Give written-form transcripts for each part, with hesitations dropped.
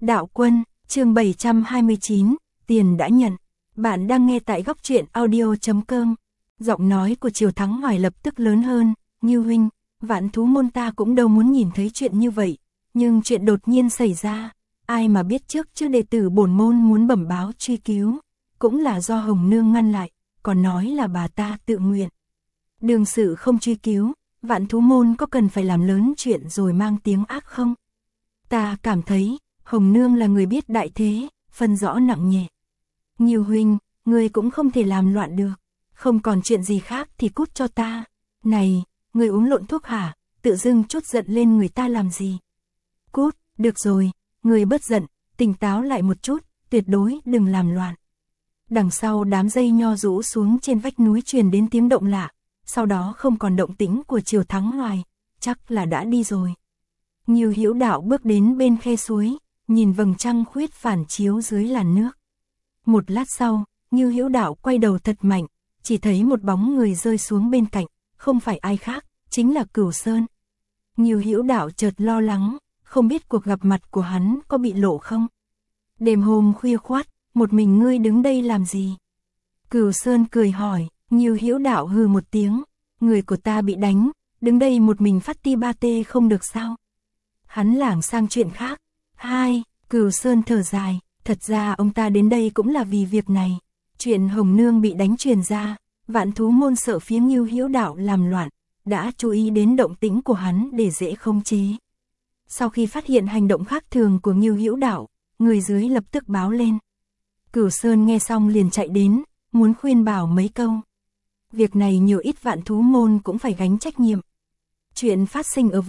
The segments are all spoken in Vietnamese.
Đạo Quân, chương 729, tiền đã nhận. Bạn đang nghe tại góc truyện audio.com. Giọng nói của Triều Thắng Hoài lập tức lớn hơn, Như huynh, Vạn Thú môn ta cũng đâu muốn nhìn thấy chuyện như vậy, nhưng chuyện đột nhiên xảy ra, ai mà biết trước chứ đệ tử bổn môn muốn bẩm báo truy cứu, cũng là do Hồng Nương ngăn lại, còn nói là bà ta tự nguyện. Đương sự không truy cứu, Vạn Thú môn có cần phải làm lớn chuyện rồi mang tiếng ác không? Ta cảm thấy, Hồng Nương là người biết đại thế, phân rõ nặng nhẹ. Nhiều huynh, người cũng không thể làm loạn được, không còn chuyện gì khác thì cút cho ta. Này, người uống lộn thuốc hả, tự dưng chút giận lên người ta làm gì? Cút, được rồi, người bớt giận, tỉnh táo lại một chút, tuyệt đối đừng làm loạn. Đằng sau đám dây nho rũ xuống trên vách núi truyền đến tiếng động lạ, sau đó không còn động tĩnh của Triều Thắng Hoài, chắc là đã đi rồi. Nhiều Hữu Đạo bước đến bên khe suối, nhìn vầng trăng khuyết phản chiếu dưới làn nước. Một lát sau, Như Hữu Đạo quay đầu thật mạnh, chỉ thấy một bóng người rơi xuống bên cạnh, không phải ai khác, chính là Cửu Sơn. Như Hữu Đạo chợt lo lắng, không biết cuộc gặp mặt của hắn có bị lộ không. Đêm hôm khuya khoắt, một mình ngươi đứng đây làm gì? Cửu Sơn cười hỏi. Như Hữu Đạo hừ một tiếng, người của ta bị đánh, đứng đây một mình phát ti ba tê không được sao? Hắn lảng sang chuyện khác. Hai, Cửu Sơn thở dài, thật ra ông ta đến đây cũng là vì việc này. Chuyện Hồng Nương bị đánh truyền ra, Vạn Thú môn sợ phía Như Hữu Đạo làm loạn, đã chú ý đến động tĩnh của hắn để dễ khống chế. Sau khi phát hiện hành động khác thường của Như Hữu Đạo, người dưới lập tức báo lên. Cửu Sơn nghe xong liền chạy đến, muốn khuyên bảo mấy câu. Việc này nhiều ít Vạn Thú môn cũng phải gánh trách nhiệm. Chuyện phát sinh ở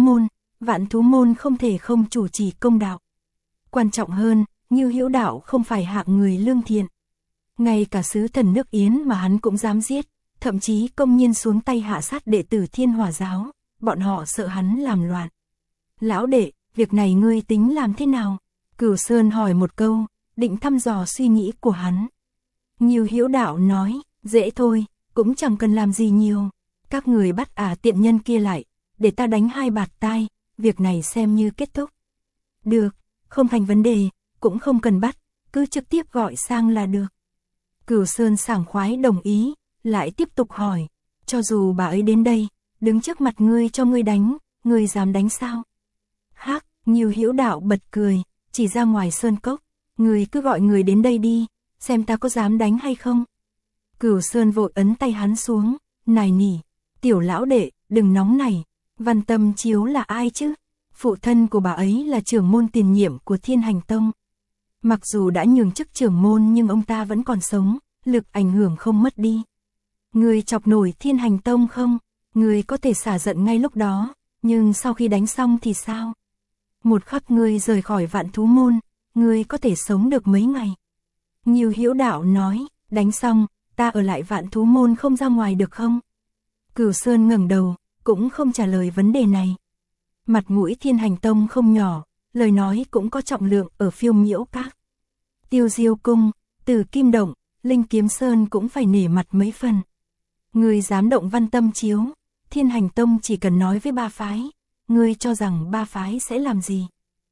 Vạn Thú môn không thể không chủ trì công đạo. Quan trọng hơn, Như Hữu Đạo không phải hạng người lương thiện. Ngay cả sứ thần nước Yến mà hắn cũng dám giết, thậm chí công nhiên xuống tay hạ sát đệ tử Thiên Hỏa giáo, bọn họ sợ hắn làm loạn. Lão đệ, việc này ngươi tính làm thế nào? Cửu Sơn hỏi một câu, định thăm dò suy nghĩ của hắn. Như Hữu Đạo nói, dễ thôi. Cũng chẳng cần làm gì nhiều, các người bắt tiện nhân kia lại, để ta đánh hai bạt tai, việc này xem như kết thúc. Được, không thành vấn đề, cũng không cần bắt, cứ trực tiếp gọi sang là được. Cửu Sơn sảng khoái đồng ý, lại tiếp tục hỏi, cho dù bà ấy đến đây, đứng trước mặt ngươi cho ngươi đánh, ngươi dám đánh sao? Hắc, Như Hữu Đạo bật cười, chỉ ra ngoài sơn cốc, ngươi cứ gọi người đến đây đi, xem ta có dám đánh hay không. Cửu Sơn vội ấn tay hắn xuống, nài nỉ, tiểu lão đệ, đừng nóng này, Văn Tâm Chiếu là ai chứ? Phụ thân của bà ấy là trưởng môn tiền nhiệm của Thiên Hành Tông. Mặc dù đã nhường chức trưởng môn nhưng ông ta vẫn còn sống, lực ảnh hưởng không mất đi. Người chọc nổi Thiên Hành Tông không? Người có thể xả giận ngay lúc đó, nhưng sau khi đánh xong thì sao? Một khắc ngươi rời khỏi Vạn Thú môn, ngươi có thể sống được mấy ngày? Như Hữu Đạo nói, đánh xong, ta ở lại Vạn Thú môn không ra ngoài được không? Cửu Sơn ngẩng đầu, cũng không trả lời vấn đề này. Mặt mũi Thiên Hành Tông không nhỏ, lời nói cũng có trọng lượng ở Phiêu Miễu Các. Tiêu Diêu Cung, Từ Kim Động, Linh Kiếm Sơn cũng phải nể mặt mấy phần. Người dám động Văn Tâm Chiếu, Thiên Hành Tông chỉ cần nói với ba phái, ngươi cho rằng ba phái sẽ làm gì?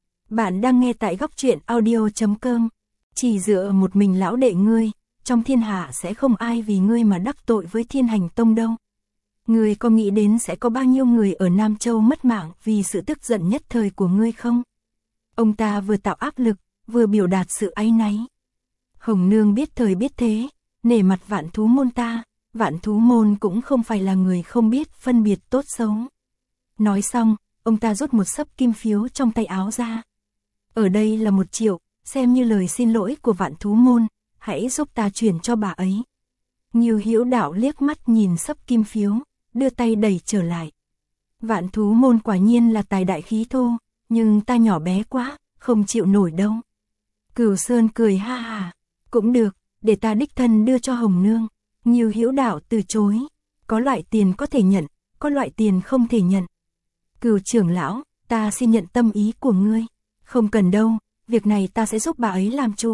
Bạn đang nghe tại góc truyện audio.com, chỉ dựa một mình lão đệ ngươi, trong thiên hạ sẽ không ai vì ngươi mà đắc tội với Thiên Hành Tông đâu. Ngươi có nghĩ đến sẽ có bao nhiêu người ở Nam Châu mất mạng vì sự tức giận nhất thời của ngươi không? Ông ta vừa tạo áp lực, vừa biểu đạt sự áy náy. Hồng Nương biết thời biết thế, nể mặt Vạn Thú môn ta, Vạn Thú môn cũng không phải là người không biết phân biệt tốt xấu. Nói xong, ông ta rút một xấp kim phiếu trong tay áo ra. Ở đây là 1 triệu, xem như lời xin lỗi của Vạn Thú môn. Hãy giúp ta chuyển cho bà ấy. Như Hữu Đạo liếc mắt nhìn xấp kim phiếu, đưa tay đẩy trở lại. Vạn Thú môn quả nhiên là tài đại khí thô, nhưng ta nhỏ bé quá, không chịu nổi đâu. Cửu Sơn cười ha hà, cũng được, để ta đích thân đưa cho Hồng Nương. Như Hữu Đạo từ chối, có loại tiền có thể nhận, có loại tiền không thể nhận. Cửu trưởng lão, ta xin nhận tâm ý của ngươi. Không cần đâu, việc này ta sẽ giúp bà ấy làm chủ.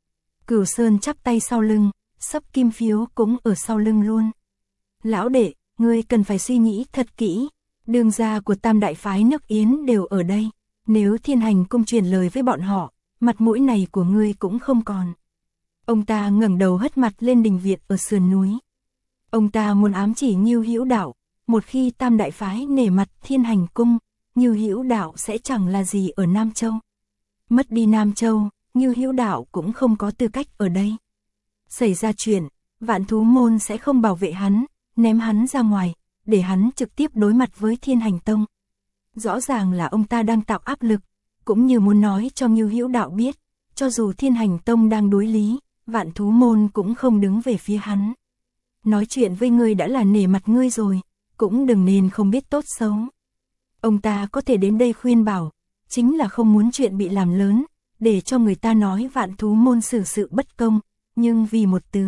Cửu Sơn chắp tay sau lưng, xấp kim phiếu cũng ở sau lưng luôn. Lão đệ, ngươi cần phải suy nghĩ thật kỹ, đường gia của Tam đại phái nước Yến đều ở đây. Nếu Thiên Hành Cung truyền lời với bọn họ, mặt mũi này của ngươi cũng không còn. Ông ta ngẩng đầu hất mặt lên đình viện ở sườn núi. Ông ta muốn ám chỉ Ngưu Hữu Đạo, một khi Tam đại phái nể mặt Thiên Hành Cung, Ngưu Hữu Đạo sẽ chẳng là gì ở Nam Châu. Mất đi Nam Châu, Ngưu Hữu Đạo cũng không có tư cách ở đây. Xảy ra chuyện, Vạn Thú Môn sẽ không bảo vệ hắn, ném hắn ra ngoài, để hắn trực tiếp đối mặt với Thiên Hành Tông. Rõ ràng là ông ta đang tạo áp lực, cũng như muốn nói cho Ngưu Hữu Đạo biết, cho dù Thiên Hành Tông đang đối lý, Vạn Thú Môn cũng không đứng về phía hắn. Nói chuyện với ngươi đã là nể mặt ngươi rồi, cũng đừng nên không biết tốt xấu. Ông ta có thể đến đây khuyên bảo, chính là không muốn chuyện bị làm lớn, để cho người ta nói Vạn Thú Môn xử sự bất công, nhưng vì một từ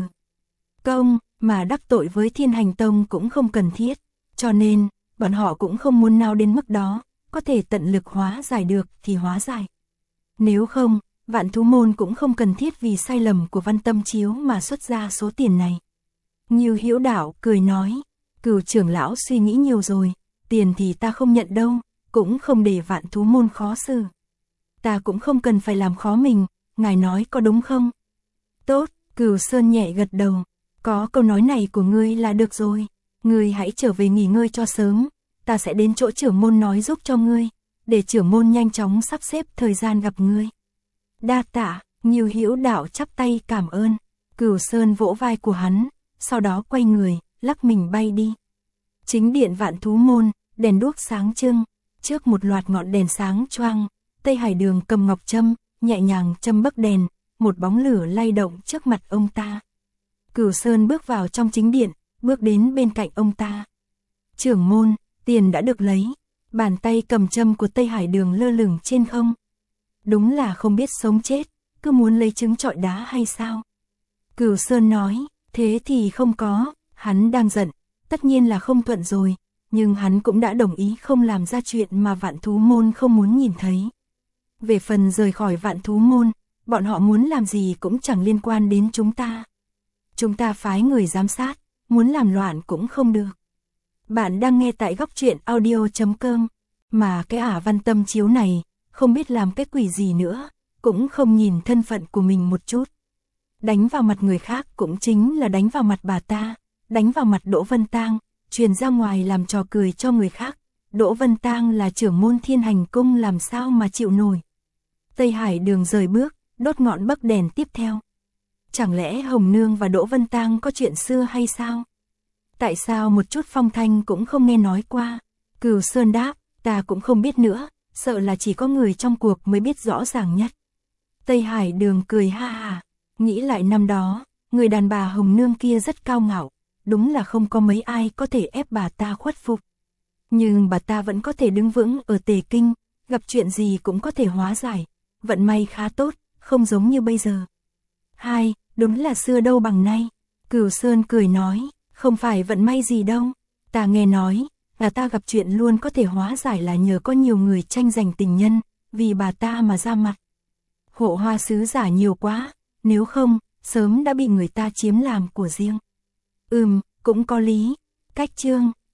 công mà đắc tội với Thiên Hành Tông cũng không cần thiết, cho nên bọn họ cũng không muốn nào đến mức đó, có thể tận lực hóa giải được thì hóa giải. Nếu không, Vạn Thú Môn cũng không cần thiết vì sai lầm của Văn Tâm Chiếu mà xuất ra số tiền này. Ngưu Hữu Đạo cười nói, Cửu trưởng lão suy nghĩ nhiều rồi, tiền thì ta không nhận đâu, cũng không để Vạn Thú Môn khó xử. Ta cũng không cần phải làm khó mình, ngài nói có đúng không? Tốt, Cửu Sơn nhẹ gật đầu, có câu nói này của ngươi là được rồi, ngươi hãy trở về nghỉ ngơi cho sớm, ta sẽ đến chỗ trưởng môn nói giúp cho ngươi, để trưởng môn nhanh chóng sắp xếp thời gian gặp ngươi. Đa tạ, Ngưu Hữu Đạo chắp tay cảm ơn, Cửu Sơn vỗ vai của hắn, sau đó quay người, lắc mình bay đi. Chính điện Vạn Thú Môn, đèn đuốc sáng trưng, trước một loạt ngọn đèn sáng choang, Tây Hải Đường cầm ngọc châm, nhẹ nhàng châm bấc đèn, một bóng lửa lay động trước mặt ông ta. Cửu Sơn bước vào trong chính điện, bước đến bên cạnh ông ta. Trưởng môn, tiền đã được lấy, bàn tay cầm châm của Tây Hải Đường lơ lửng trên không. Đúng là không biết sống chết, cứ muốn lấy trứng trọi đá hay sao? Cửu Sơn nói, thế thì không có, hắn đang giận, tất nhiên là không thuận rồi, nhưng hắn cũng đã đồng ý không làm ra chuyện mà Vạn Thú Môn không muốn nhìn thấy. Về phần rời khỏi Vạn Thú Môn, bọn họ muốn làm gì cũng chẳng liên quan đến chúng ta. Chúng ta phái người giám sát, muốn làm loạn cũng không được. Bạn đang nghe tại góc truyện audio.com, mà cái Văn Tâm Chiếu này, không biết làm cái quỷ gì nữa, cũng không nhìn thân phận của mình một chút. Đánh vào mặt người khác cũng chính là đánh vào mặt bà ta, đánh vào mặt Đỗ Vân Tang, truyền ra ngoài làm trò cười cho người khác. Đỗ Vân Tang là trưởng môn Thiên Hành Cung làm sao mà chịu nổi. Tây Hải Đường rời bước, đốt ngọn bấc đèn tiếp theo. Chẳng lẽ Hồng Nương và Đỗ Vân Tang có chuyện xưa hay sao? Tại sao một chút phong thanh cũng không nghe nói qua? Cửu Sơn đáp, ta cũng không biết nữa, sợ là chỉ có người trong cuộc mới biết rõ ràng nhất. Tây Hải Đường cười ha ha, nghĩ lại năm đó, người đàn bà Hồng Nương kia rất cao ngạo, đúng là không có mấy ai có thể ép bà ta khuất phục. Nhưng bà ta vẫn có thể đứng vững ở Tề Kinh, gặp chuyện gì cũng có thể hóa giải, vận may khá tốt, không giống như bây giờ. Đúng là xưa đâu bằng nay. Cửu Sơn cười nói, không phải vận may gì đâu, ta nghe nói, là ta gặp chuyện luôn có thể hóa giải là nhờ có nhiều người tranh giành tình nhân, vì bà ta mà ra mặt. Hộ hoa sứ giả nhiều quá, nếu không, sớm đã bị người ta chiếm làm của riêng. Cũng có lý. Cách chương